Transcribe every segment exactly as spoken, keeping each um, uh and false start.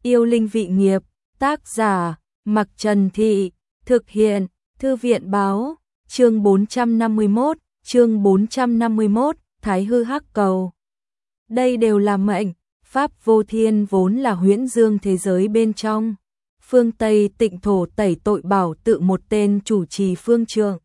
Yêu linh vị nghiệp, tác giả, Mặc Trần Thị, thực hiện, Thư viện báo, chương bốn trăm năm mươi mốt, chương bốn trăm năm mươi mốt, Thái hư hắc cầu. Đây đều là mệnh, Pháp vô thiên vốn là huyễn dương thế giới bên trong. Phương Tây tịnh thổ tẩy tội bảo tự một tên chủ trì phương trượng.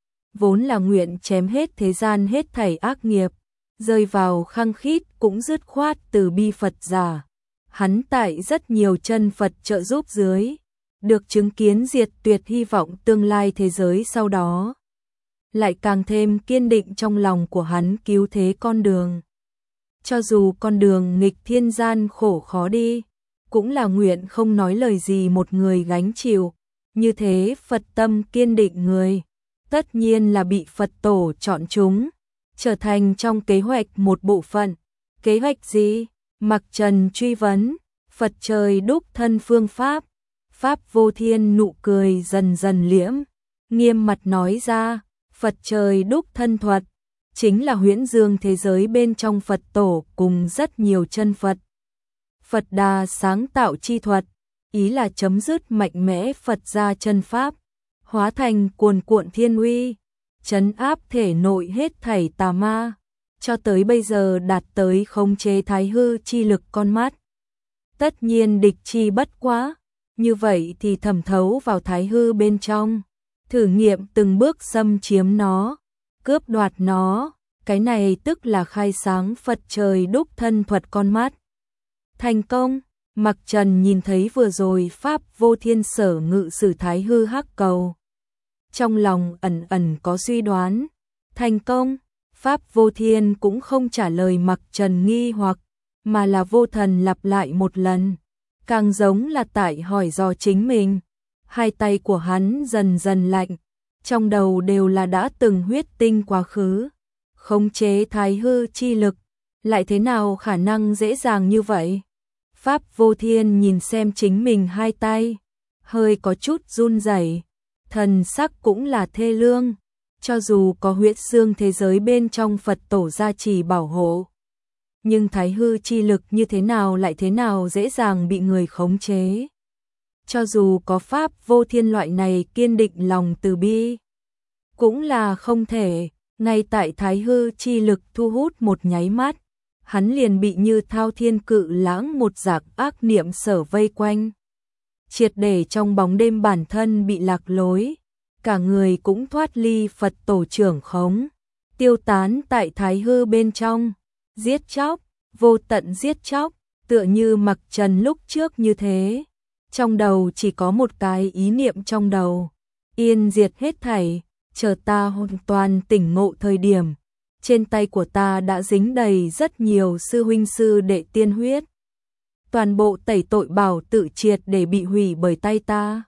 Vốn là nguyện chém hết thế gian hết thảy ác nghiệp, rơi vào khăng khít cũng dứt khoát từ bi Phật giả. Hắn tại rất nhiều chân Phật trợ giúp dưới, được chứng kiến diệt tuyệt hy vọng tương lai thế giới sau đó. Lại càng thêm kiên định trong lòng của hắn cứu thế con đường. Cho dù con đường nghịch thiên gian khổ khó đi, cũng là nguyện không nói lời gì một người gánh chịu. Như thế Phật tâm kiên định người, tất nhiên là bị Phật tổ chọn chúng, trở thành trong kế hoạch một bộ phận. Kế hoạch gì? Mặc Trần truy vấn. Phật trời đúc thân phương pháp. Pháp vô thiên nụ cười dần dần liễm, nghiêm mặt nói ra, Phật trời đúc thân thuật, chính là huyễn dương thế giới bên trong Phật tổ cùng rất nhiều chân Phật. Phật Đà sáng tạo chi thuật, ý là chấm dứt mạnh mẽ Phật gia chân pháp, hóa thành cuồn cuộn thiên uy, trấn áp thể nội hết thảy tà ma, cho tới bây giờ đạt tới khống chế thái hư chi lực con mắt. Tất nhiên địch chi bất quá, như vậy thì thẩm thấu vào thái hư bên trong, thử nghiệm từng bước xâm chiếm nó, cướp đoạt nó, cái này tức là khai sáng Phật trời đúc thân thuật con mắt. Thành công, Mặc Trần nhìn thấy vừa rồi Pháp vô thiên sở ngự sử thái hư hắc cầu. Trong lòng ẩn ẩn có suy đoán, thành công, Pháp vô thiên cũng không trả lời Mặc Trần nghi hoặc, mà là vô thần lặp lại một lần, càng giống là tại hỏi dò chính mình. Hai tay của hắn dần dần lạnh, trong đầu đều là đã từng huyết tinh quá khứ, khống chế thái hư chi lực, lại thế nào khả năng dễ dàng như vậy? Pháp vô thiên nhìn xem chính mình hai tay, hơi có chút run rẩy, thần sắc cũng là thê lương, cho dù có huyết xương thế giới bên trong Phật tổ gia trì bảo hộ. Nhưng thái hư chi lực như thế nào lại thế nào dễ dàng bị người khống chế. Cho dù có Pháp vô thiên loại này kiên định lòng từ bi, cũng là không thể. Ngay tại thái hư chi lực thu hút một nháy mắt, hắn liền bị như thao thiên cự lãng một dạng ác niệm sở vây quanh. Triệt để trong bóng đêm bản thân bị lạc lối, cả người cũng thoát ly Phật tổ trưởng khống, tiêu tán tại thái hư bên trong, giết chóc, vô tận giết chóc, tựa như Mặc Trần lúc trước như thế. Trong đầu chỉ có một cái ý niệm trong đầu, yên diệt hết thảy, chờ ta hoàn toàn tỉnh ngộ thời điểm, trên tay của ta đã dính đầy rất nhiều sư huynh sư đệ tiên huyết. Toàn bộ tẩy tội bảo tự triệt để bị hủy bởi tay ta.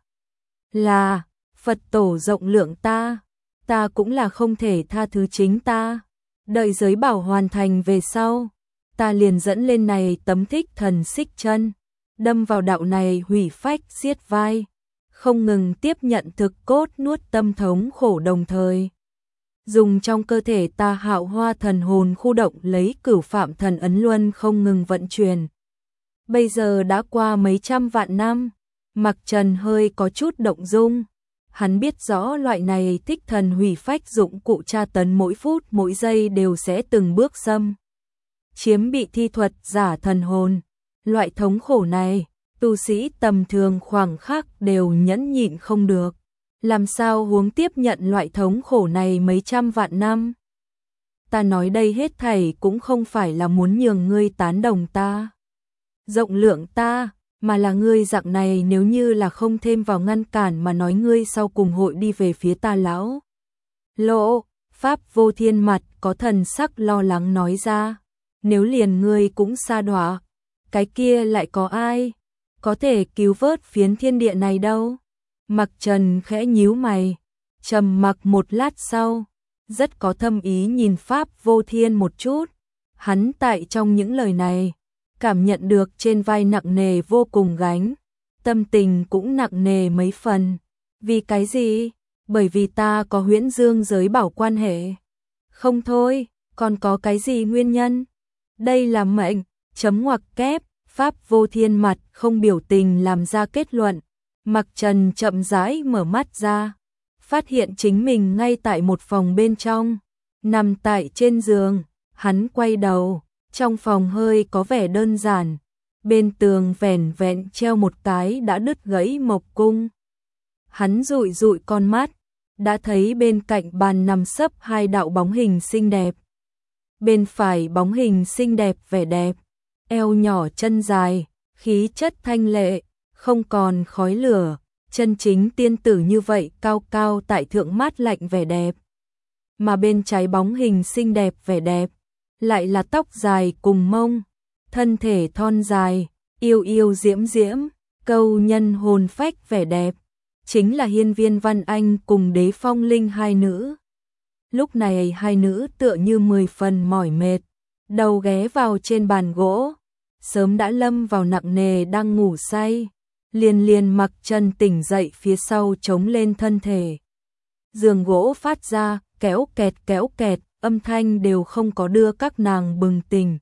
Là, Phật tổ rộng lượng ta, ta cũng là không thể tha thứ chính ta. Đợi giới bảo hoàn thành về sau, ta liền dẫn lên này tấm thích thần xích chân, đâm vào đạo này hủy phách giết vai, không ngừng tiếp nhận thực cốt nuốt tâm thống khổ, đồng thời dùng trong cơ thể ta hạo hoa thần hồn khu động lấy cửu phạm thần ấn luân không ngừng vận chuyển. Bây giờ đã qua mấy trăm vạn năm, Mặc Trần hơi có chút động dung. Hắn biết rõ loại này thích thần hủy phách dụng cụ tra tấn mỗi phút mỗi giây đều sẽ từng bước xâm chiếm bị thi thuật giả thần hồn. Loại thống khổ này, tu sĩ tầm thường khoảng khắc đều nhẫn nhịn không được. Làm sao huống tiếp nhận loại thống khổ này mấy trăm vạn năm? Ta nói đây hết thảy cũng không phải là muốn nhường ngươi tán đồng ta, rộng lượng ta, mà là ngươi dạng này nếu như là không thêm vào ngăn cản mà nói ngươi sau cùng hội đi về phía ta lão. Lộ, Pháp vô thiên mặt có thần sắc lo lắng nói ra, nếu liền ngươi cũng sa đọa, cái kia lại có ai có thể cứu vớt phiến thiên địa này đâu? Mặc Trần khẽ nhíu mày, trầm mặc một lát sau, rất có thâm ý nhìn Pháp vô thiên một chút. Hắn tại trong những lời này, cảm nhận được trên vai nặng nề vô cùng gánh, tâm tình cũng nặng nề mấy phần. Vì cái gì? Bởi vì ta có huyễn dương giới bảo quan hệ. Không thôi, còn có cái gì nguyên nhân? Đây là mệnh, chấm ngoặc kép, Pháp Vô Thiên mặt không biểu tình làm ra kết luận. Mặc Trần chậm rãi mở mắt ra, phát hiện chính mình ngay tại một phòng bên trong, nằm tại trên giường. Hắn quay đầu, trong phòng hơi có vẻ đơn giản, bên tường vẻn vẹn treo một cái đã đứt gãy mộc cung. Hắn dụi dụi con mắt, đã thấy bên cạnh bàn nằm sấp hai đạo bóng hình xinh đẹp. Bên phải bóng hình xinh đẹp vẻ đẹp, eo nhỏ chân dài, khí chất thanh lệ, không còn khói lửa, chân chính tiên tử như vậy cao cao tại thượng mát lạnh vẻ đẹp. Mà bên trái bóng hình xinh đẹp vẻ đẹp, lại là tóc dài cùng mông, thân thể thon dài, yêu yêu diễm diễm, câu nhân hồn phách vẻ đẹp, chính là Hiên Viên Văn Anh cùng Đế Phong Linh hai nữ. Lúc này hai nữ tựa như mười phần mỏi mệt, đầu ghé vào trên bàn gỗ, sớm đã lâm vào nặng nề đang ngủ say. Liền liền Mặc Trần tỉnh dậy phía sau chống lên thân thể. Giường gỗ phát ra kéo kẹt kéo kẹt, âm thanh đều không có đưa các nàng bừng tỉnh.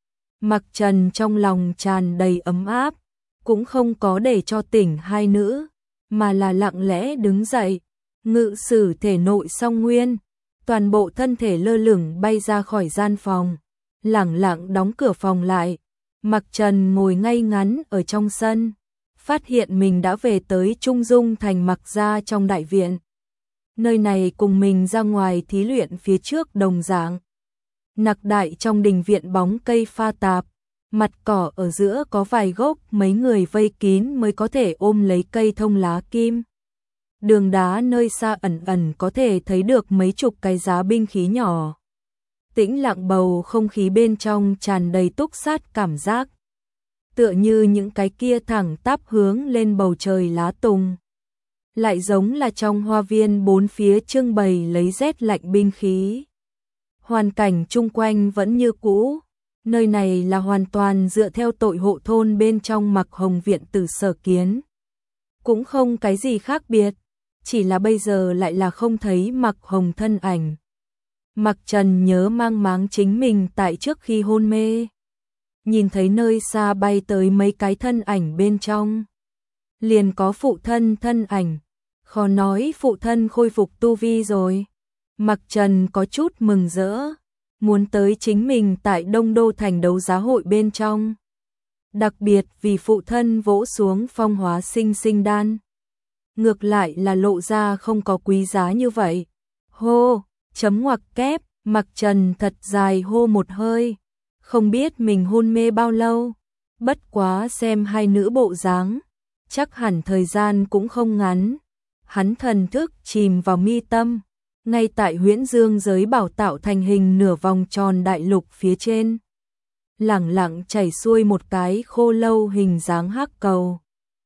Mặc Trần trong lòng tràn đầy ấm áp, cũng không có để cho tỉnh hai nữ, mà là lặng lẽ đứng dậy, ngự sử thể nội song nguyên, toàn bộ thân thể lơ lửng bay ra khỏi gian phòng, lẳng lặng đóng cửa phòng lại. Mặc Trần ngồi ngay ngắn ở trong sân, phát hiện mình đã về tới Trung Dung thành Mặc gia trong đại viện. Nơi này cùng mình ra ngoài thí luyện phía trước đồng dạng. Nặc đại trong đình viện bóng cây pha tạp, mặt cỏ ở giữa có vài gốc mấy người vây kín mới có thể ôm lấy cây thông lá kim. Đường đá nơi xa ẩn ẩn có thể thấy được mấy chục cái giá binh khí nhỏ. Tĩnh lặng bầu không khí bên trong tràn đầy túc sát cảm giác. Tựa như những cái kia thẳng tắp hướng lên bầu trời lá tùng. Lại giống là trong hoa viên bốn phía trưng bày lấy rét lạnh binh khí. Hoàn cảnh chung quanh vẫn như cũ. Nơi này là hoàn toàn dựa theo tội hộ thôn bên trong Mặc Hồng viện tử sở kiến. Cũng không cái gì khác biệt, chỉ là bây giờ lại là không thấy Mặc Hồng thân ảnh. Mặc Trần nhớ mang máng chính mình tại trước khi hôn mê. Nhìn thấy nơi xa bay tới mấy cái thân ảnh bên trong. Liền có phụ thân thân ảnh. Khó nói phụ thân khôi phục tu vi rồi. Mặc Trần có chút mừng rỡ. Muốn tới chính mình tại Đông Đô thành đấu giá hội bên trong. Đặc biệt vì phụ thân vỗ xuống phong hóa sinh sinh đan. Ngược lại là lộ ra không có quý giá như vậy. Hô, chấm ngoặc kép, Mặc Trần thật dài hô một hơi. Không biết mình hôn mê bao lâu. Bất quá xem hai nữ bộ dáng, chắc hẳn thời gian cũng không ngắn. Hắn thần thức chìm vào mi tâm. Ngay tại Huyễn Dương giới bảo tạo thành hình nửa vòng tròn đại lục phía trên. Lẳng lặng chảy xuôi một cái khô lâu hình dáng hắc cầu.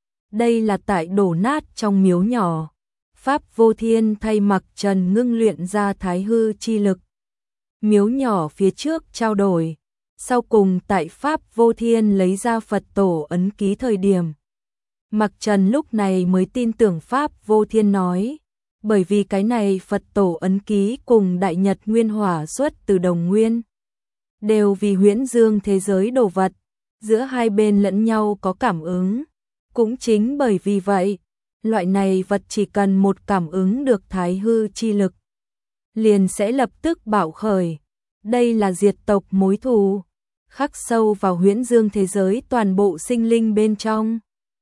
Đây là tại đổ nát trong miếu nhỏ. Pháp Vô Thiên thay Mặc Trần ngưng luyện ra thái hư chi lực. Miếu nhỏ phía trước trao đổi. Sau cùng tại Pháp Vô Thiên lấy ra Phật tổ ấn ký thời điểm. Mặc Trần lúc này mới tin tưởng Pháp Vô Thiên nói. Bởi vì cái này Phật tổ ấn ký cùng Đại Nhật Nguyên Hỏa xuất từ đồng nguyên. Đều vì Huyễn Dương thế giới đồ vật. Giữa hai bên lẫn nhau có cảm ứng. Cũng chính bởi vì vậy, loại này vật chỉ cần một cảm ứng được thái hư chi lực. Liền sẽ lập tức bạo khởi. Đây là diệt tộc mối thù. Khắc sâu vào Huyễn Dương thế giới toàn bộ sinh linh bên trong.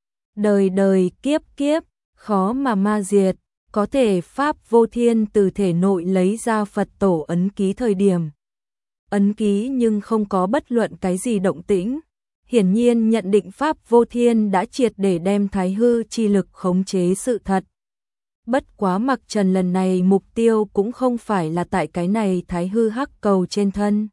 Đời đời kiếp kiếp, khó mà ma diệt. Có thể Pháp Vô Thiên từ thể nội lấy ra Phật tổ ấn ký thời điểm. Ấn ký nhưng không có bất luận cái gì động tĩnh. Hiển nhiên nhận định Pháp Vô Thiên đã triệt để đem thái hư chi lực khống chế sự thật. Bất quá Mặc Trần lần này mục tiêu cũng không phải là tại cái này thái hư hắc cầu trên thân.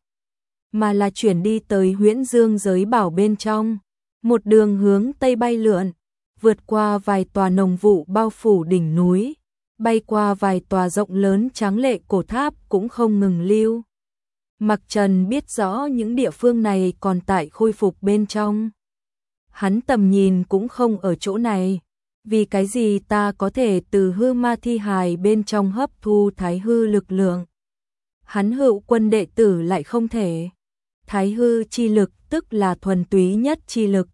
Mà là chuyển đi tới Huyễn Dương giới bảo bên trong. Một đường hướng tây bay lượn. Vượt qua vài tòa nồng vụ bao phủ đỉnh núi. Bay qua vài tòa rộng lớn tráng lệ cổ tháp cũng không ngừng lưu. Mặc Trần biết rõ những địa phương này còn tại khôi phục bên trong. Hắn tầm nhìn cũng không ở chỗ này. Vì cái gì ta có thể từ hư ma thi hài bên trong hấp thu thái hư lực lượng. Hắn hữu quân đệ tử lại không thể. Thái hư chi lực tức là thuần túy nhất chi lực.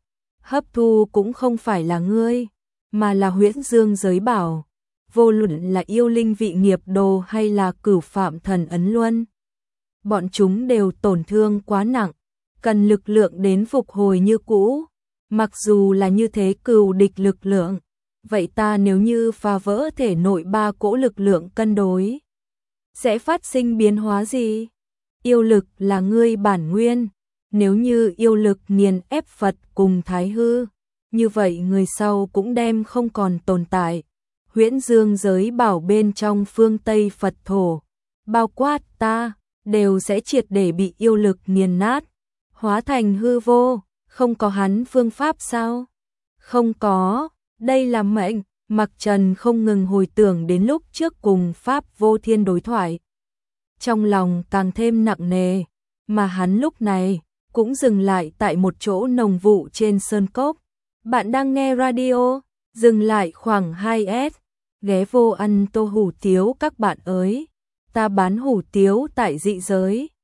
hấp thu cũng không phải là ngươi, mà là huyễn dương giới bảo. Vô luận là yêu linh vị nghiệp đồ hay là cửu phạm thần ấn luân. Bọn chúng đều tổn thương quá nặng, cần lực lượng đến phục hồi như cũ. Mặc dù là như thế cừu địch lực lượng, vậy ta nếu như phá vỡ thể nội ba cỗ lực lượng cân đối, sẽ phát sinh biến hóa gì? Yêu lực là ngươi bản nguyên, nếu như yêu lực nghiền ép Phật cùng Thái Hư, như vậy người sau cũng đem không còn tồn tại. Huyễn dương giới bảo bên trong phương Tây Phật thổ, bao quát ta, đều sẽ triệt để bị yêu lực nghiền nát, hóa thành hư vô, không có hắn phương pháp sao? Không có, đây là mệnh. Mặc Trần không ngừng hồi tưởng đến lúc trước cùng Pháp Vô Thiên đối thoại. Trong lòng càng thêm nặng nề, mà hắn lúc này cũng dừng lại tại một chỗ nồng vụ trên sơn cốc. Bạn đang nghe radio, dừng lại khoảng hai S, ghé vô ăn tô hủ tiếu các bạn ơi. Ta bán hủ tiếu tại dị giới.